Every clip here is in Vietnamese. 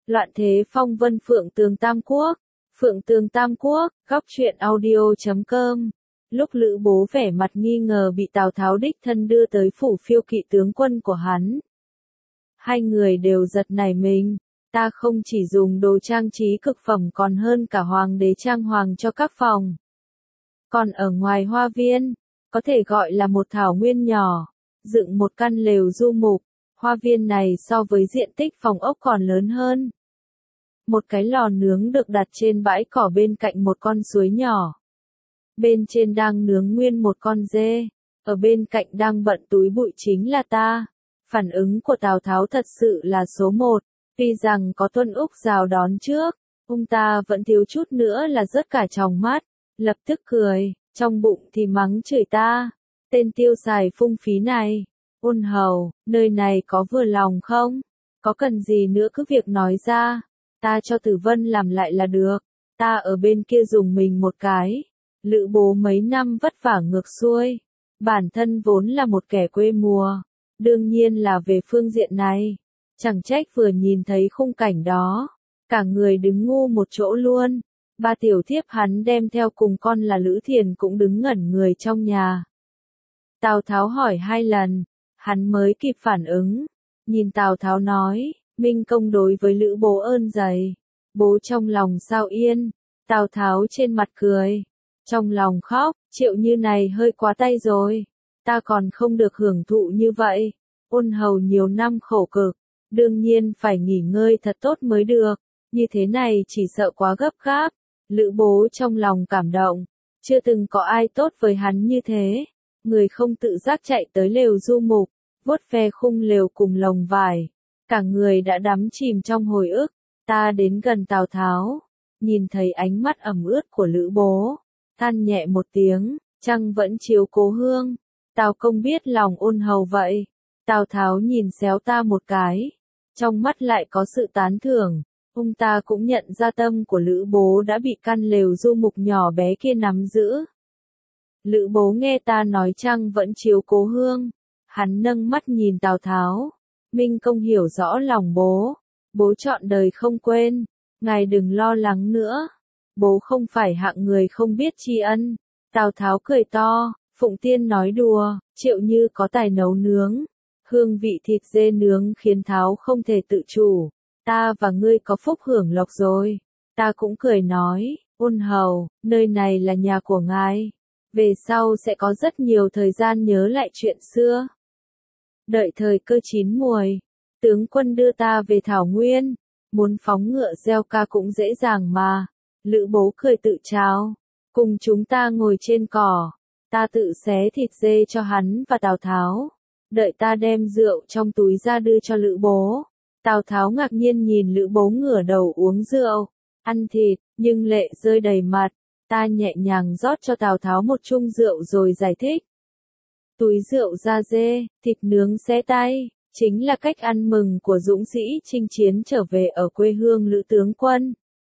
Loạn thế phong vân Phượng Tường Tam Quốc. Phượng Tường Tam Quốc, góc truyện audio.com. Lúc Lữ Bố vẻ mặt nghi ngờ bị Tào Tháo đích thân đưa tới phủ phiêu kỵ tướng quân của hắn. Hai người đều giật nảy mình. Ta không chỉ dùng đồ trang trí cực phẩm còn hơn cả hoàng đế trang hoàng cho các phòng. Còn ở ngoài hoa viên, có thể gọi là một thảo nguyên nhỏ, dựng một căn lều du mục. Hoa viên này so với diện tích phòng ốc còn lớn hơn. Một cái lò nướng được đặt trên bãi cỏ bên cạnh một con suối nhỏ. Bên trên đang nướng nguyên một con dê, ở bên cạnh đang bận túi bụi chính là ta. Phản ứng của Tào Tháo thật sự là số một, tuy rằng có Tuân Úc rào đón trước, ông ta vẫn thiếu chút nữa là rớt cả tròng mắt, lập tức cười, trong bụng thì mắng chửi ta. Tên tiêu xài phung phí này, ôn hầu, nơi này có vừa lòng không? Có cần gì nữa cứ việc nói ra, ta cho Tử Vân làm lại là được, ta ở bên kia dùng mình một cái. Lữ Bố mấy năm vất vả ngược xuôi, bản thân vốn là một kẻ quê mùa, đương nhiên là về phương diện này, chẳng trách vừa nhìn thấy khung cảnh đó, cả người đứng ngu một chỗ luôn. Ba tiểu thiếp hắn đem theo cùng con là Lữ Thiền cũng đứng ngẩn người trong nhà. Tào Tháo hỏi hai lần, hắn mới kịp phản ứng, nhìn Tào Tháo nói, Minh công đối với Lữ Bố ơn dày, bố trong lòng sao yên. Tào Tháo trên mặt cười, trong lòng khóc, Triệu Như này hơi quá tay rồi, ta còn không được hưởng thụ như vậy. Ôn hầu nhiều năm khổ cực, đương nhiên phải nghỉ ngơi thật tốt mới được, như thế này chỉ sợ quá gấp gáp. Lữ Bố trong lòng cảm động, chưa từng có ai tốt với hắn như thế. Người không tự giác chạy tới lều du mục, vuốt ve khung lều cùng lồng vải, cả người đã đắm chìm trong hồi ức. Ta đến gần Tào Tháo, nhìn thấy ánh mắt ẩm ướt của Lữ Bố, than nhẹ một tiếng, trăng vẫn chiếu cố hương, Tào công biết lòng ôn hầu vậy. Tào Tháo nhìn xéo ta một cái, trong mắt lại có sự tán thưởng. Ông ta cũng nhận ra tâm của Lữ Bố đã bị căn lều du mục nhỏ bé kia nắm giữ. Lữ Bố nghe ta nói trăng vẫn chiếu cố hương, hắn nâng mắt nhìn Tào Tháo. Minh công hiểu rõ lòng bố, bố trọn đời không quên, ngài đừng lo lắng nữa, bố không phải hạng người không biết tri ân. Tào Tháo cười to, Phụng Tiên nói đùa, Triệu Như có tài nấu nướng, hương vị thịt dê nướng khiến Tháo không thể tự chủ, ta và ngươi có phúc hưởng lộc rồi. Ta cũng cười nói, ôn hầu, nơi này là nhà của ngài, về sau sẽ có rất nhiều thời gian nhớ lại chuyện xưa. Đợi thời cơ chín muồi, tướng quân đưa ta về Thảo Nguyên, muốn phóng ngựa gieo ca cũng dễ dàng mà. Lữ Bố cười tự chào, cùng chúng ta ngồi trên cỏ, ta tự xé thịt dê cho hắn và Tào Tháo, đợi ta đem rượu trong túi ra đưa cho Lữ Bố. Tào Tháo ngạc nhiên nhìn Lữ Bố ngửa đầu uống rượu, ăn thịt, nhưng lệ rơi đầy mặt. Ta nhẹ nhàng rót cho Tào Tháo một chung rượu rồi giải thích. Túi rượu da dê, thịt nướng xé tay, chính là cách ăn mừng của dũng sĩ chinh chiến trở về ở quê hương Lữ tướng quân.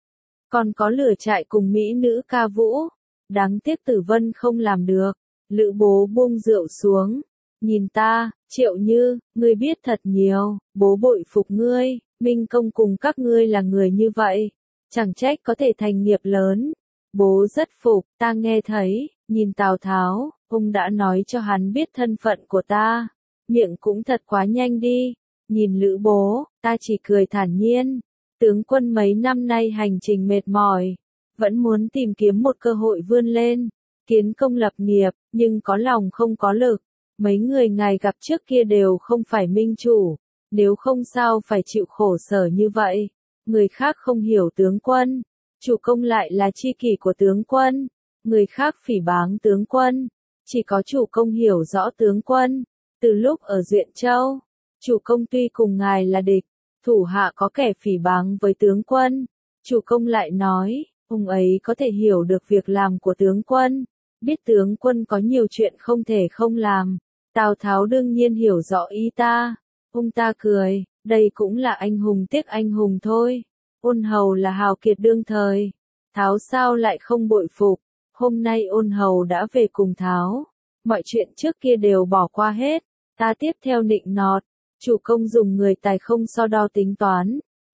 Còn có lửa trại cùng mỹ nữ ca vũ, đáng tiếc Tử Vân không làm được. Lữ Bố buông rượu xuống, nhìn ta, Triệu Như, ngươi biết thật nhiều, bố bội phục ngươi. Minh công cùng các ngươi là người như vậy, chẳng trách có thể thành nghiệp lớn. Bố rất phục, ta nghe thấy, nhìn Tào Tháo, ông đã nói cho hắn biết thân phận của ta, miệng cũng thật quá nhanh đi. Nhìn Lữ Bố, ta chỉ cười thản nhiên, tướng quân mấy năm nay hành trình mệt mỏi, vẫn muốn tìm kiếm một cơ hội vươn lên, kiến công lập nghiệp, nhưng có lòng không có lực. Mấy người ngài gặp trước kia đều không phải minh chủ, nếu không sao phải chịu khổ sở như vậy. Người khác không hiểu tướng quân, chủ công lại là tri kỷ của tướng quân, người khác phỉ báng tướng quân, chỉ có chủ công hiểu rõ tướng quân. Từ lúc ở Duyện Châu, chủ công tuy cùng ngài là địch, thủ hạ có kẻ phỉ báng với tướng quân, chủ công lại nói, ông ấy có thể hiểu được việc làm của tướng quân, biết tướng quân có nhiều chuyện không thể không làm. Tào Tháo đương nhiên hiểu rõ ý ta, ông ta cười, đây cũng là anh hùng tiếc anh hùng thôi. Ôn hầu là hào kiệt đương thời, Tháo sao lại không bội phục. Hôm nay ôn hầu đã về cùng Tháo, mọi chuyện trước kia đều bỏ qua hết. Ta tiếp theo nịnh nọt, chủ công dùng người tài không so đo tính toán,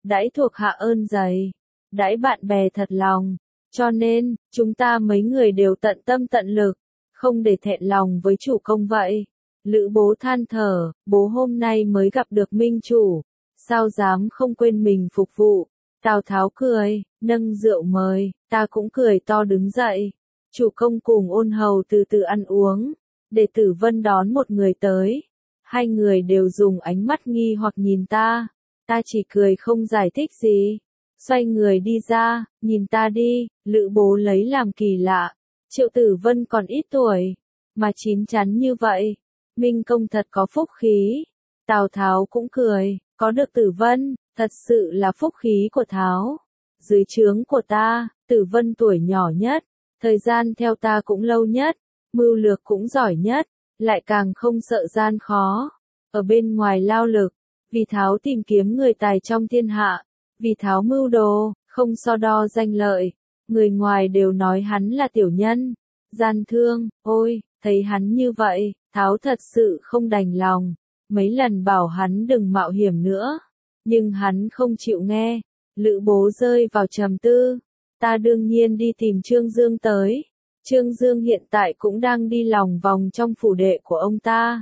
đãi thuộc hạ ơn dày, đãi bạn bè thật lòng, cho nên, chúng ta mấy người đều tận tâm tận lực, không để thẹn lòng với chủ công vậy. Lữ Bố than thở, bố hôm nay mới gặp được minh chủ, sao dám không quên mình phục vụ. Tào Tháo cười, nâng rượu mời, ta cũng cười to đứng dậy. Chủ công cùng Ôn Hầu từ từ ăn uống, để Tử Vân đón một người tới. Hai người đều dùng ánh mắt nghi hoặc nhìn ta chỉ cười không giải thích gì. Xoay người đi ra, nhìn ta đi, Lữ Bố lấy làm kỳ lạ. Triệu Tử Vân còn ít tuổi, mà chín chắn như vậy. Minh công thật có phúc khí. Tào Tháo cũng cười, có được Tử Vân, thật sự là phúc khí của Tháo. Dưới trướng của ta, Tử Vân tuổi nhỏ nhất, thời gian theo ta cũng lâu nhất, mưu lược cũng giỏi nhất, lại càng không sợ gian khó. Ở bên ngoài lao lực, vì Tháo tìm kiếm người tài trong thiên hạ, vì Tháo mưu đồ, không so đo danh lợi. Người ngoài đều nói hắn là tiểu nhân, gian thương, ôi, thấy hắn như vậy, Tháo thật sự không đành lòng. Mấy lần bảo hắn đừng mạo hiểm nữa, nhưng hắn không chịu nghe. Lữ Bố rơi vào trầm tư. Ta đương nhiên đi tìm Trương Dương tới. Trương Dương hiện tại cũng đang đi lòng vòng trong phủ đệ của ông ta.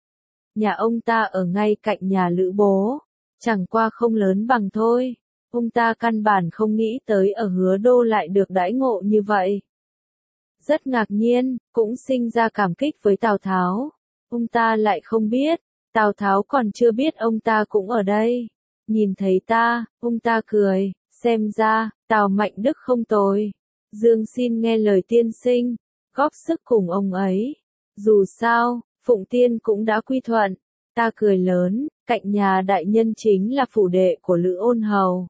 Nhà ông ta ở ngay cạnh nhà Lữ Bố, chẳng qua không lớn bằng thôi. Ông ta căn bản không nghĩ tới ở Hứa Đô lại được đãi ngộ như vậy. Rất ngạc nhiên, cũng sinh ra cảm kích với Tào Tháo. Ông ta lại không biết, Tào Tháo còn chưa biết ông ta cũng ở đây. Nhìn thấy ta, ông ta cười, xem ra, Tào Mạnh Đức không tồi. Dương xin nghe lời tiên sinh, góp sức cùng ông ấy. Dù sao, Phụng Tiên cũng đã quy thuận. Ta cười lớn, cạnh nhà đại nhân chính là phủ đệ của Lữ Ôn Hầu.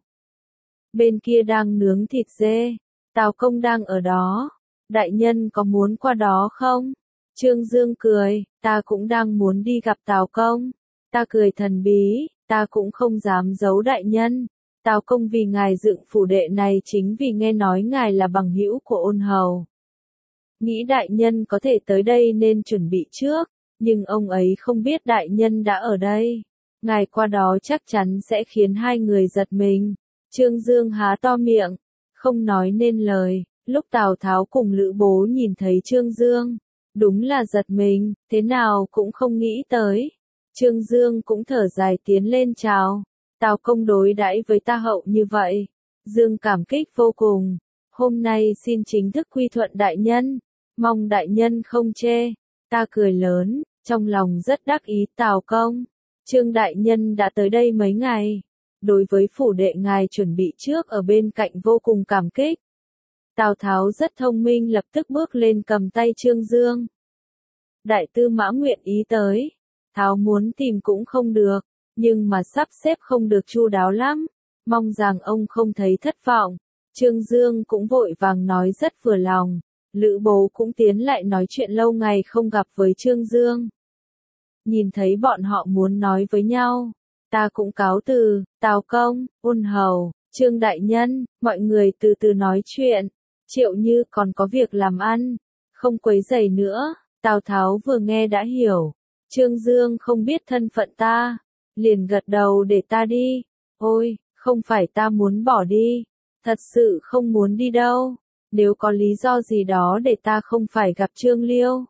Bên kia đang nướng thịt dê, Tào Công đang ở đó. Đại nhân có muốn qua đó không? Trương Dương cười, ta cũng đang muốn đi gặp Tào Công. Ta cười thần bí, ta cũng không dám giấu đại nhân. Tào Công vì ngài dựng phủ đệ này chính vì nghe nói ngài là bằng hữu của Ôn Hầu. Nghĩ đại nhân có thể tới đây nên chuẩn bị trước, nhưng ông ấy không biết đại nhân đã ở đây. Ngài qua đó chắc chắn sẽ khiến hai người giật mình. Trương Dương há to miệng, không nói nên lời. Lúc Tào Tháo cùng Lữ Bố nhìn thấy Trương Dương, đúng là giật mình, thế nào cũng không nghĩ tới. Trương Dương cũng thở dài tiến lên chào. Tào Công đối đãi với ta hậu như vậy. Dương cảm kích vô cùng. Hôm nay xin chính thức quy thuận đại nhân. Mong đại nhân không chê. Ta cười lớn, trong lòng rất đắc ý. Tào Công, Trương đại nhân đã tới đây mấy ngày. Đối với phủ đệ ngài chuẩn bị trước ở bên cạnh vô cùng cảm kích. Tào Tháo rất thông minh lập tức bước lên cầm tay Trương Dương. Đại tư mã nguyện ý tới. Tháo muốn tìm cũng không được, nhưng mà sắp xếp không được chu đáo lắm. Mong rằng ông không thấy thất vọng. Trương Dương cũng vội vàng nói rất vừa lòng. Lữ Bố cũng tiến lại nói chuyện lâu ngày không gặp với Trương Dương. Nhìn thấy bọn họ muốn nói với nhau, ta cũng cáo từ. Tào Công, Ôn Hầu, Trương đại nhân, mọi người từ từ nói chuyện. Triệu Như còn có việc làm ăn, không quấy rầy nữa. Tào Tháo vừa nghe đã hiểu. Trương Dương không biết thân phận ta, liền gật đầu để ta đi. Ôi, không phải ta muốn bỏ đi, thật sự không muốn đi đâu. Nếu có lý do gì đó để ta không phải gặp Trương Liêu,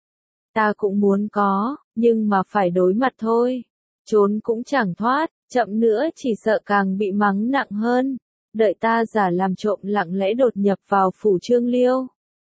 ta cũng muốn có, nhưng mà phải đối mặt thôi. Trốn cũng chẳng thoát, chậm nữa chỉ sợ càng bị mắng nặng hơn. Đợi ta giả làm trộm lặng lẽ đột nhập vào phủ Trương Liêu.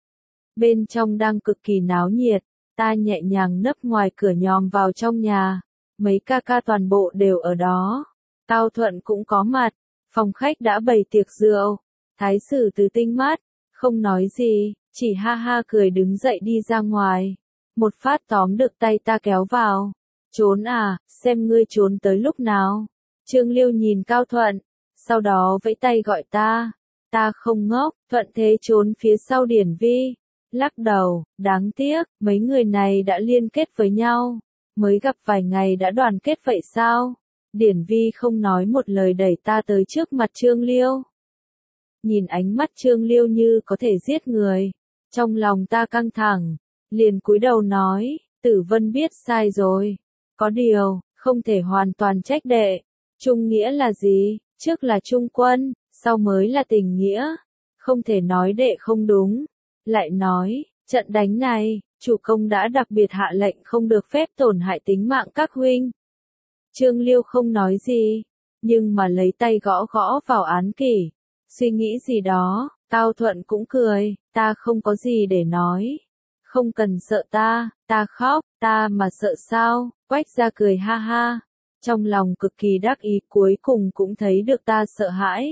Bên trong đang cực kỳ náo nhiệt, ta nhẹ nhàng nấp ngoài cửa nhòm vào trong nhà. Mấy ca ca toàn bộ đều ở đó. Cao Thuận cũng có mặt, phòng khách đã bày tiệc rượu. Thái sử Từ tinh mắt, không nói gì, chỉ ha ha cười đứng dậy đi ra ngoài. Một phát tóm được tay ta kéo vào. Trốn à, xem ngươi trốn tới lúc nào. Trương Liêu nhìn Cao Thuận, sau đó vẫy tay gọi ta. Ta không ngốc, thuận thế trốn phía sau Điển Vi. Lắc đầu, đáng tiếc, mấy người này đã liên kết với nhau. Mới gặp vài ngày đã đoàn kết vậy sao? Điển Vi không nói một lời đẩy ta tới trước mặt Trương Liêu. Nhìn ánh mắt Trương Liêu như có thể giết người. Trong lòng ta căng thẳng, liền cúi đầu nói, Tử Vân biết sai rồi. Có điều, không thể hoàn toàn trách đệ. Trung nghĩa là gì? Trước là trung quân, sau mới là tình nghĩa. Không thể nói đệ không đúng. Lại nói, trận đánh này, chủ công đã đặc biệt hạ lệnh không được phép tổn hại tính mạng các huynh. Trương Liêu không nói gì, nhưng mà lấy tay gõ gõ vào án kỷ. Suy nghĩ gì đó, Cao Thuận cũng cười, ta không có gì để nói. Không cần sợ ta khóc, ta mà sợ sao, Quách gia cười ha ha. Trong lòng cực kỳ đắc ý cuối cùng cũng thấy được ta sợ hãi.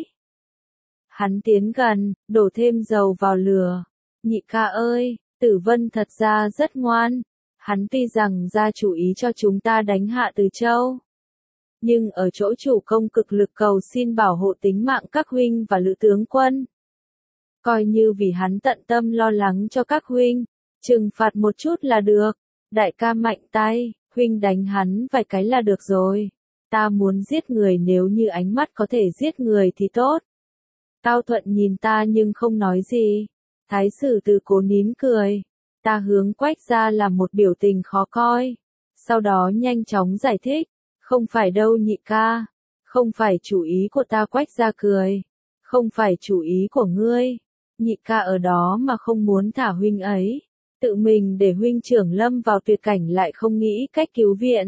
Hắn tiến gần, đổ thêm dầu vào lửa. Nhị ca ơi, Tử Vân thật ra rất ngoan. Hắn tuy rằng ra chủ ý cho chúng ta đánh hạ Từ Châu. Nhưng ở chỗ chủ công cực lực cầu xin bảo hộ tính mạng các huynh và lữ tướng quân. Coi như vì hắn tận tâm lo lắng cho các huynh, trừng phạt một chút là được. Đại ca mạnh tay, huynh đánh hắn vài cái là được rồi. Ta muốn giết người, nếu như ánh mắt có thể giết người thì tốt. Cao Thuận nhìn ta nhưng không nói gì. Thái sử từ cố nín cười. Ta hướng Quách ra làm một biểu tình khó coi. Sau đó nhanh chóng giải thích. Không phải đâu nhị ca. Không phải chủ ý của ta. Quách ra cười. Không phải chủ ý của ngươi. Nhị ca ở đó mà không muốn thả huynh ấy. Tự mình để huynh trưởng lâm vào tuyệt cảnh lại không nghĩ cách cứu viện.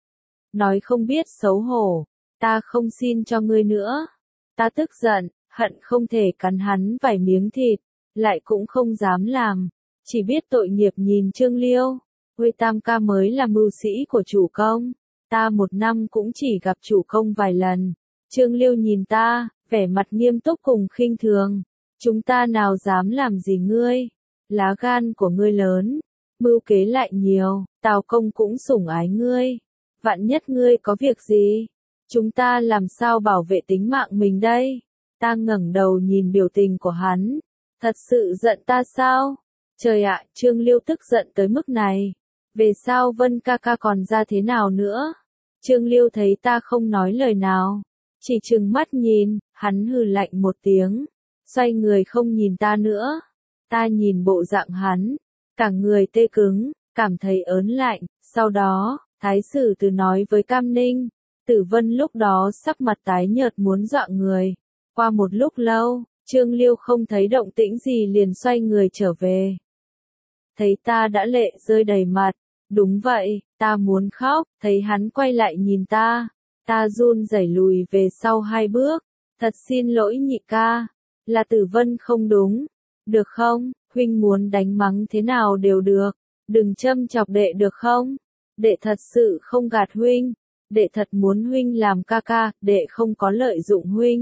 Nói không biết xấu hổ. Ta không xin cho ngươi nữa. Ta tức giận, hận không thể cắn hắn vài miếng thịt. Lại cũng không dám làm. Chỉ biết tội nghiệp nhìn Trương Liêu. Huy tam ca mới là mưu sĩ của chủ công. Ta một năm cũng chỉ gặp chủ công vài lần. Trương Liêu nhìn ta, vẻ mặt nghiêm túc cùng khinh thường. Chúng ta nào dám làm gì ngươi? Lá gan của ngươi lớn. Mưu kế lại nhiều, Tào công cũng sủng ái ngươi. Vạn nhất ngươi có việc gì? Chúng ta làm sao bảo vệ tính mạng mình đây? Ta ngẩng đầu nhìn biểu tình của hắn. Thật sự giận ta sao? Trời ạ, Trương Liêu tức giận tới mức này. Về sau Vân ca ca còn ra thế nào nữa? Trương Liêu thấy ta không nói lời nào. Chỉ trừng mắt nhìn, hắn hừ lạnh một tiếng. Xoay người không nhìn ta nữa. Ta nhìn bộ dạng hắn. Cả người tê cứng, cảm thấy ớn lạnh. Sau đó, Thái sử từ nói với Cam Ninh. Tử Vân lúc đó sắc mặt tái nhợt muốn dọa người. Qua một lúc lâu, Trương Liêu không thấy động tĩnh gì liền xoay người trở về. Thấy ta đã lệ rơi đầy mặt. Đúng vậy, ta muốn khóc. Thấy hắn quay lại nhìn ta. Ta run rẩy lùi về sau 2 bước. Thật xin lỗi nhị ca. Là Tử Vân không đúng. Được không, huynh muốn đánh mắng thế nào đều được. Đừng châm chọc đệ được không? Đệ thật sự không gạt huynh. Đệ thật muốn huynh làm ca ca, đệ không có lợi dụng huynh.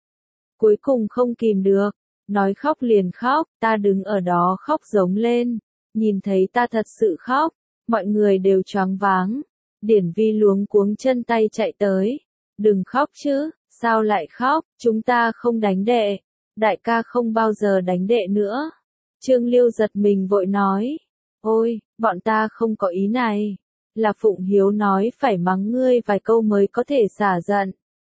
Cuối cùng không kìm được. Nói khóc liền khóc, ta đứng ở đó khóc giống lên. Nhìn thấy ta thật sự khóc. Mọi người đều choáng váng. Điển Vi luống cuống chân tay chạy tới. Đừng khóc chứ, sao lại khóc, chúng ta không đánh đệ. Đại ca không bao giờ đánh đệ nữa. Trương Liêu giật mình vội nói. Ôi, bọn ta không có ý này. Là Phụng Hiếu nói phải mắng ngươi vài câu mới có thể xả giận.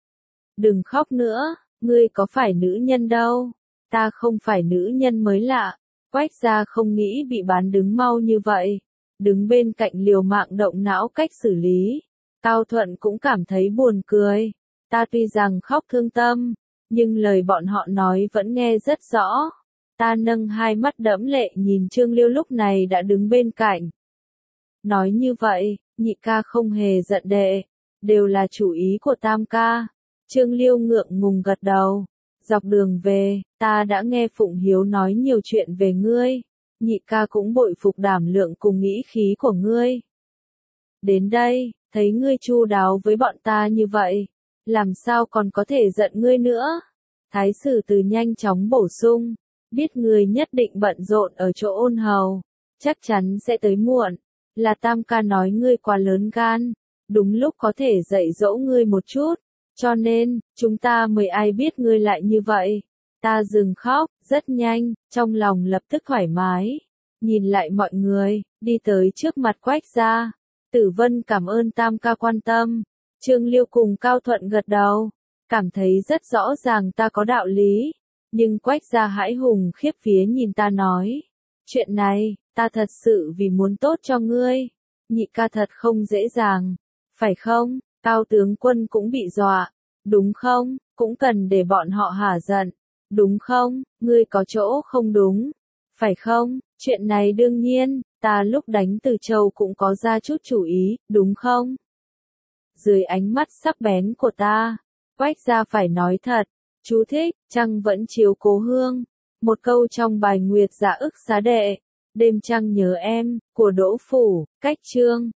Đừng khóc nữa, ngươi có phải nữ nhân đâu. Ta không phải nữ nhân mới lạ. Quách gia không nghĩ bị bán đứng mau như vậy. Đứng bên cạnh liều mạng động não cách xử lý. Cao Thuận cũng cảm thấy buồn cười. Ta tuy rằng khóc thương tâm, nhưng lời bọn họ nói vẫn nghe rất rõ. Ta nâng 2 mắt đẫm lệ nhìn Trương Liêu lúc này đã đứng bên cạnh. Nói như vậy, nhị ca không hề giận đệ. Đều là chủ ý của tam ca. Trương Liêu ngượng ngùng gật đầu. Dọc đường về, ta đã nghe Phụng Hiếu nói nhiều chuyện về ngươi. Nhị ca cũng bội phục đảm lượng cùng nghĩ khí của ngươi. Đến đây, thấy ngươi chu đáo với bọn ta như vậy. Làm sao còn có thể giận ngươi nữa? Thái sử từ nhanh chóng bổ sung. Biết ngươi nhất định bận rộn ở chỗ ôn hầu. Chắc chắn sẽ tới muộn. Là tam ca nói ngươi quá lớn gan. Đúng lúc có thể dạy dỗ ngươi một chút. Cho nên, chúng ta mới ai biết ngươi lại như vậy. Ta dừng khóc, rất nhanh, trong lòng lập tức thoải mái. Nhìn lại mọi người, đi tới trước mặt Quách gia. Tử Vân cảm ơn tam ca quan tâm. Trương Liêu cùng Cao Thuận gật đầu. Cảm thấy rất rõ ràng ta có đạo lý. Nhưng Quách gia hãi hùng khiếp vía nhìn ta nói. Chuyện này, ta thật sự vì muốn tốt cho ngươi. Nhị ca thật không dễ dàng. Phải không? Cao tướng quân cũng bị dọa. Đúng không? cũng cần để bọn họ hả giận, đúng không? Ngươi có chỗ không đúng, phải không? Chuyện này đương nhiên, ta lúc đánh Từ Châu cũng có ra chút chủ ý, đúng không? Dưới ánh mắt sắc bén của ta, Quách gia phải nói thật. Chú thích, trăng vẫn chiếu cố hương. Một câu trong bài Nguyệt Dạ Ức Xá Đệ. Đêm trăng nhớ em, của Đỗ Phủ, Cách Chương.